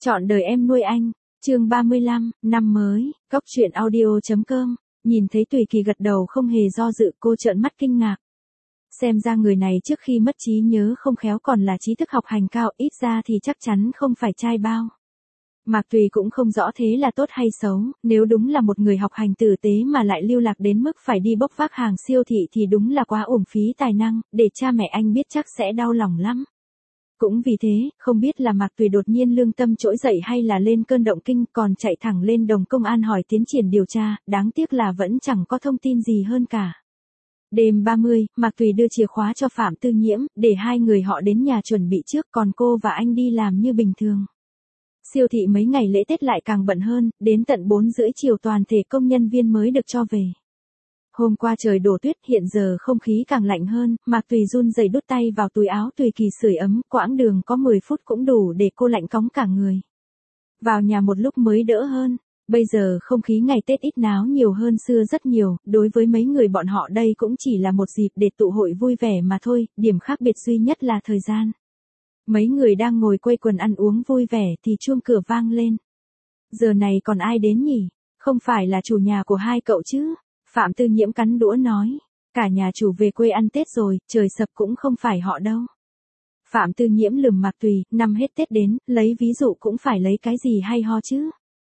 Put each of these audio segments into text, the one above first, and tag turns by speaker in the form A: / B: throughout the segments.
A: Chọn đời em nuôi anh, chương 35, năm mới, Góc truyện audio.com, nhìn thấy Tùy Kỳ gật đầu không hề do dự, cô trợn mắt kinh ngạc. Xem ra người này trước khi mất trí nhớ không khéo còn là trí thức học hành cao, ít ra thì chắc chắn không phải trai bao. Mạc Tùy cũng không rõ thế là tốt hay xấu, nếu đúng là một người học hành tử tế mà lại lưu lạc đến mức phải đi bốc vác hàng siêu thị thì đúng là quá uổng phí tài năng, để cha mẹ anh biết chắc sẽ đau lòng lắm. Cũng vì thế, không biết là Mạc Tùy đột nhiên lương tâm trỗi dậy hay là lên cơn động kinh còn chạy thẳng lên đồn công an hỏi tiến triển điều tra, đáng tiếc là vẫn chẳng có thông tin gì hơn cả. Đêm 30, Mạc Tùy đưa chìa khóa cho Phạm Tư Nhiễm, để hai người họ đến nhà chuẩn bị trước còn cô và anh đi làm như bình thường. Siêu thị mấy ngày lễ Tết lại càng bận hơn, đến tận 4 rưỡi chiều toàn thể công nhân viên mới được cho về. Hôm qua trời đổ tuyết, hiện giờ không khí càng lạnh hơn, Mạc Tùy run rẩy đút tay vào túi áo Tùy Kỳ sưởi ấm, quãng đường có 10 phút cũng đủ để cô lạnh cóng cả người. Vào nhà một lúc mới đỡ hơn, bây giờ không khí ngày Tết ít náo nhiều hơn xưa rất nhiều, đối với mấy người bọn họ đây cũng chỉ là một dịp để tụ hội vui vẻ mà thôi, điểm khác biệt duy nhất là thời gian. Mấy người đang ngồi quây quần ăn uống vui vẻ thì chuông cửa vang lên. Giờ này còn ai đến nhỉ? Không phải là chủ nhà của hai cậu chứ? Phạm Tư Nhiễm cắn đũa nói. Cả nhà chủ về quê ăn Tết rồi, trời sập cũng không phải họ đâu. Phạm Tư Nhiễm lườm Mạc Tùy, năm hết Tết đến, lấy ví dụ cũng phải lấy cái gì hay ho chứ.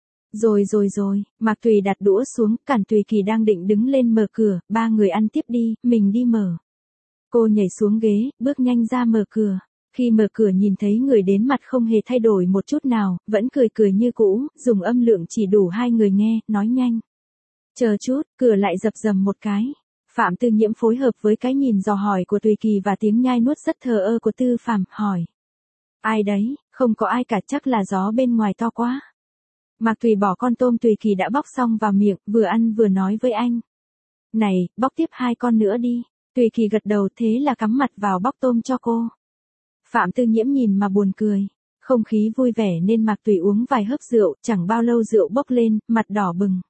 A: Rồi, Mạc Tùy đặt đũa xuống, cản Tùy Kỳ đang định đứng lên mở cửa, ba người ăn tiếp đi, mình đi mở. Cô nhảy xuống ghế, bước nhanh ra mở cửa. Khi mở cửa nhìn thấy người đến mặt không hề thay đổi một chút nào, vẫn cười như cũ, dùng âm lượng chỉ đủ hai người nghe, nói nhanh. Chờ chút, cửa lại dập dầm một cái. Phạm Tư Nhiễm phối hợp với cái nhìn dò hỏi của Tùy Kỳ và tiếng nhai nuốt rất thờ ơ của Tư Phàm, hỏi. Ai đấy, không có ai cả, chắc là gió bên ngoài to quá. Mạc Tùy bỏ con tôm Tùy Kỳ đã bóc xong vào miệng, vừa ăn vừa nói với anh. Này, bóc tiếp 2 con nữa đi. Tùy Kỳ gật đầu, thế là cắm mặt vào bóc tôm cho cô. Phạm Tư Nhiễm nhìn mà buồn cười. Không khí vui vẻ nên Mạc Tùy uống vài hớp rượu, chẳng bao lâu rượu bốc lên, mặt đỏ bừng.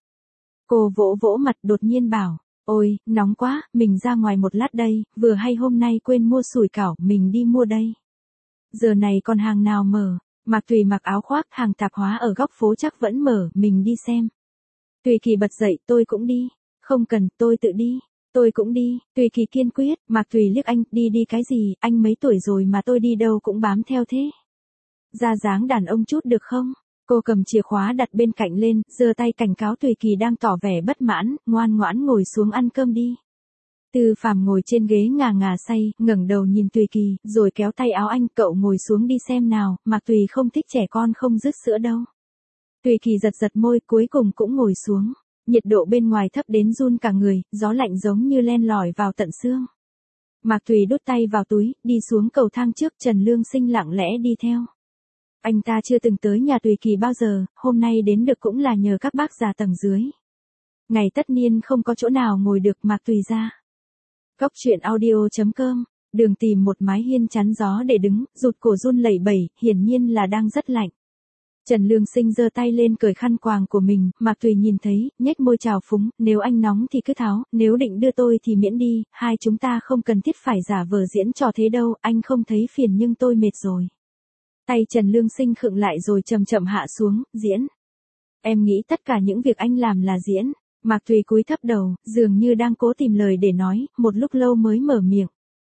A: Cô vỗ mặt đột nhiên bảo, ôi, nóng quá, mình ra ngoài một lát đây, vừa hay hôm nay quên mua sủi cảo, mình đi mua đây. Giờ này còn hàng nào mở? Mạc Tùy mặc áo khoác, hàng tạp hóa ở góc phố chắc vẫn mở, mình đi xem. Tùy Kỳ bật dậy, tôi cũng đi. Không cần, tôi tự đi. Tôi cũng đi, Tùy Kỳ kiên quyết. Mạc Tùy liếc anh, đi cái gì, anh mấy tuổi rồi mà tôi đi đâu cũng bám theo thế. Ra dáng đàn ông chút được không? Cô cầm chìa khóa đặt bên cạnh lên, giơ tay cảnh cáo Tùy Kỳ đang tỏ vẻ bất mãn, ngoan ngoãn ngồi xuống ăn cơm đi. Tư Phàm ngồi trên ghế ngà say, ngẩng đầu nhìn Tùy Kỳ, rồi kéo tay áo anh, cậu ngồi xuống đi xem nào, Mạc Tùy không thích trẻ con không dứt sữa đâu. Tùy Kỳ giật môi, cuối cùng cũng ngồi xuống. Nhiệt độ bên ngoài thấp đến run cả người, gió lạnh giống như len lỏi vào tận xương. Mạc Tùy đút tay vào túi, đi xuống cầu thang trước, Trần Lương Sinh lặng lẽ đi theo. Anh ta chưa từng tới nhà Tùy Kỳ bao giờ, hôm nay đến được cũng là nhờ các bác già tầng dưới. Ngày tất niên không có chỗ nào ngồi được, Mạc Tùy ra. Góc truyện audio.com, đường tìm một mái hiên chắn gió để đứng, rụt cổ run lẩy bẩy, hiển nhiên là đang rất lạnh. Trần Lương Sinh giơ tay lên cởi khăn quàng của mình, Mạc Tùy nhìn thấy, nhếch môi chào phúng, nếu anh nóng thì cứ tháo, nếu định đưa tôi thì miễn đi, hai chúng ta không cần thiết phải giả vờ diễn trò thế đâu, anh không thấy phiền nhưng tôi mệt rồi. Tay Trần Lương Sinh khựng lại rồi chậm hạ xuống, diễn. Em nghĩ tất cả những việc anh làm là diễn. Mạc Tùy cúi thấp đầu, dường như đang cố tìm lời để nói, một lúc lâu mới mở miệng.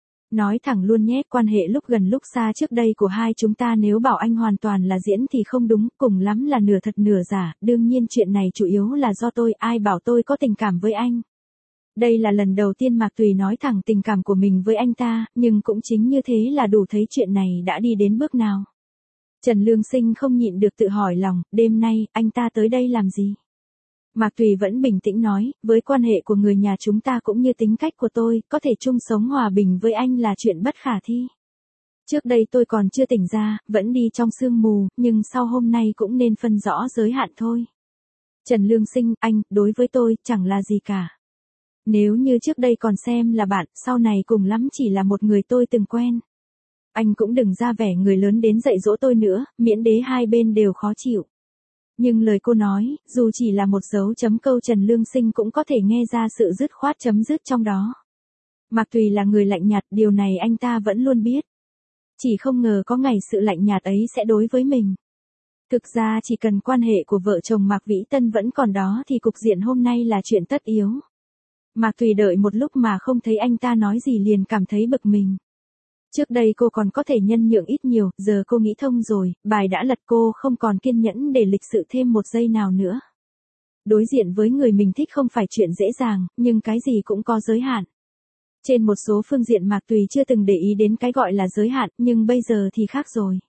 A: Nói thẳng luôn nhé, quan hệ lúc gần lúc xa trước đây của hai chúng ta nếu bảo anh hoàn toàn là diễn thì không đúng, cùng lắm là nửa thật nửa giả, đương nhiên chuyện này chủ yếu là do tôi, ai bảo tôi có tình cảm với anh. Đây là lần đầu tiên Mạc Tùy nói thẳng tình cảm của mình với anh ta, nhưng cũng chính như thế là đủ thấy chuyện này đã đi đến bước nào. Trần Lương Sinh không nhịn được tự hỏi lòng, đêm nay, anh ta tới đây làm gì? Mạc Tùy vẫn bình tĩnh nói, với quan hệ của người nhà chúng ta cũng như tính cách của tôi, có thể chung sống hòa bình với anh là chuyện bất khả thi. Trước đây tôi còn chưa tỉnh ra, vẫn đi trong sương mù, nhưng sau hôm nay cũng nên phân rõ giới hạn thôi. Trần Lương Sinh, anh, đối với tôi, chẳng là gì cả. Nếu như trước đây còn xem là bạn, sau này cùng lắm chỉ là một người tôi từng quen. Anh cũng đừng ra vẻ người lớn đến dạy dỗ tôi nữa, miễn đế hai bên đều khó chịu. Nhưng lời cô nói, dù chỉ là một dấu chấm câu Trần Lương Sinh cũng có thể nghe ra sự dứt khoát chấm dứt trong đó. Mạc Tùy là người lạnh nhạt, điều này anh ta vẫn luôn biết. Chỉ không ngờ có ngày sự lạnh nhạt ấy sẽ đối với mình. Thực ra chỉ cần quan hệ của vợ chồng Mạc Vĩ Tân vẫn còn đó thì cục diện hôm nay là chuyện tất yếu. Mạc Tùy đợi một lúc mà không thấy anh ta nói gì liền cảm thấy bực mình. Trước đây cô còn có thể nhân nhượng ít nhiều, giờ cô nghĩ thông rồi, bài đã lật, cô không còn kiên nhẫn để lịch sự thêm một giây nào nữa. Đối diện với người mình thích không phải chuyện dễ dàng, nhưng cái gì cũng có giới hạn. Trên một số phương diện Mạc Tùy chưa từng để ý đến cái gọi là giới hạn, nhưng bây giờ thì khác rồi.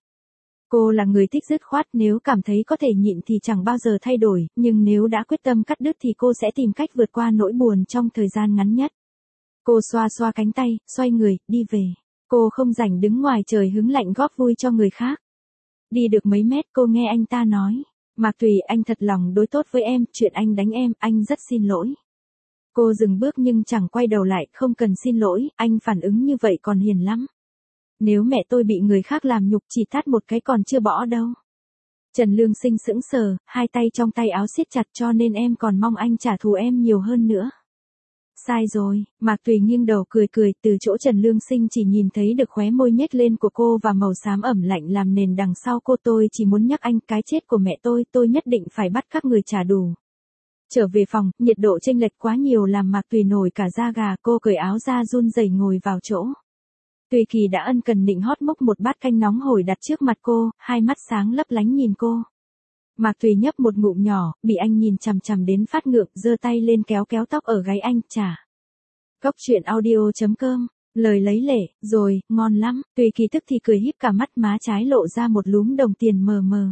A: Cô là người thích dứt khoát, nếu cảm thấy có thể nhịn thì chẳng bao giờ thay đổi, nhưng nếu đã quyết tâm cắt đứt thì cô sẽ tìm cách vượt qua nỗi buồn trong thời gian ngắn nhất. Cô xoa xoa cánh tay, xoay người, đi về. Cô không rảnh đứng ngoài trời hứng lạnh góp vui cho người khác. Đi được mấy mét cô nghe anh ta nói. Mạc Tùy, anh thật lòng đối tốt với em, chuyện anh đánh em, anh rất xin lỗi. Cô dừng bước nhưng chẳng quay đầu lại, không cần xin lỗi, anh phản ứng như vậy còn hiền lắm. Nếu mẹ tôi bị người khác làm nhục chỉ tát một cái còn chưa bỏ đâu. Trần Lương Sinh sững sờ, hai tay trong tay áo siết chặt, cho nên em còn mong anh trả thù em nhiều hơn nữa. Sai rồi, Mạc Tùy nghiêng đầu cười cười, từ chỗ Trần Lương Sinh chỉ nhìn thấy được khóe môi nhếch lên của cô và màu xám ẩm lạnh làm nền đằng sau cô. Tôi chỉ muốn nhắc anh, cái chết của mẹ tôi nhất định phải bắt các người trả đủ. Trở về phòng, nhiệt độ chênh lệch quá nhiều làm Mạc Tùy nổi cả da gà, cô cởi áo ra run rẩy ngồi vào chỗ. Tùy Kỳ đã ân cần nịnh hót múc một bát canh nóng hổi đặt trước mặt cô, hai mắt sáng lấp lánh nhìn cô. Mạc Tùy nhấp một ngụm nhỏ, bị anh nhìn chằm chằm đến phát ngượng, giơ tay lên kéo kéo tóc ở gáy anh, trả. Cốc truyện audio.com, lời lấy lệ, rồi, ngon lắm, Tùy Kỳ tức thì cười híp cả mắt, má trái lộ ra một lúm đồng tiền mờ mờ.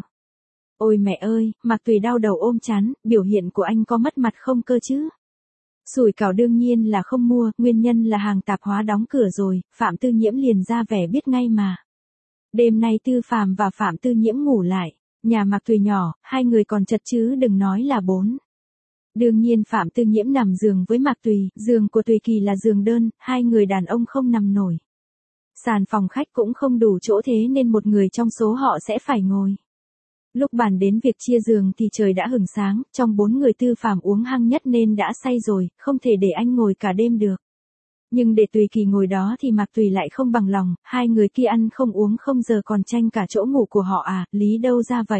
A: Ôi mẹ ơi, Mạc Tùy đau đầu ôm chán, biểu hiện của anh có mất mặt không cơ chứ? Sủi cảo đương nhiên là không mua, nguyên nhân là hàng tạp hóa đóng cửa rồi, Phạm Tư Nhiễm liền ra vẻ biết ngay mà. Đêm nay Tư Phàm và Phạm Tư Nhiễm ngủ lại, nhà Mạc Tùy nhỏ, hai người còn chật chứ đừng nói là bốn. Đương nhiên Phạm Tư Nhiễm nằm giường với Mạc Tùy, giường của Tùy Kỳ là giường đơn, hai người đàn ông không nằm nổi. Sàn phòng khách cũng không đủ chỗ thế nên một người trong số họ sẽ phải ngồi. Lúc bàn đến việc chia giường thì trời đã hửng sáng, trong bốn người Tư Phàm uống hăng nhất nên đã say rồi, không thể để anh ngồi cả đêm được. Nhưng để Tùy Kỳ ngồi đó thì Mạc Tùy lại không bằng lòng, hai người kia ăn không uống không giờ còn tranh cả chỗ ngủ của họ à, lý đâu ra vậy.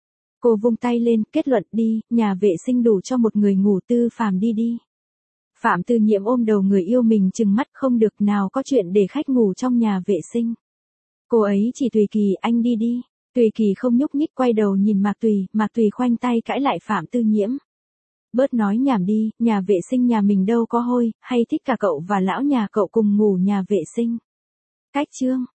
A: Cô vung tay lên, kết luận đi, nhà vệ sinh đủ cho một người ngủ, Tư Phàm đi đi. Phạm Tư Nhiễm ôm đầu người yêu mình trừng mắt, không được, nào có chuyện để khách ngủ trong nhà vệ sinh. Cô ấy chỉ Tùy Kỳ, anh đi đi. Tùy Kỳ không nhúc nhích quay đầu nhìn Mạc Tùy khoanh tay cãi lại Phạm Tư Nhiễm. Bớt nói nhảm đi, nhà vệ sinh nhà mình đâu có hôi, hay thích cả cậu và lão nhà cậu cùng ngủ nhà vệ sinh. Cách chương.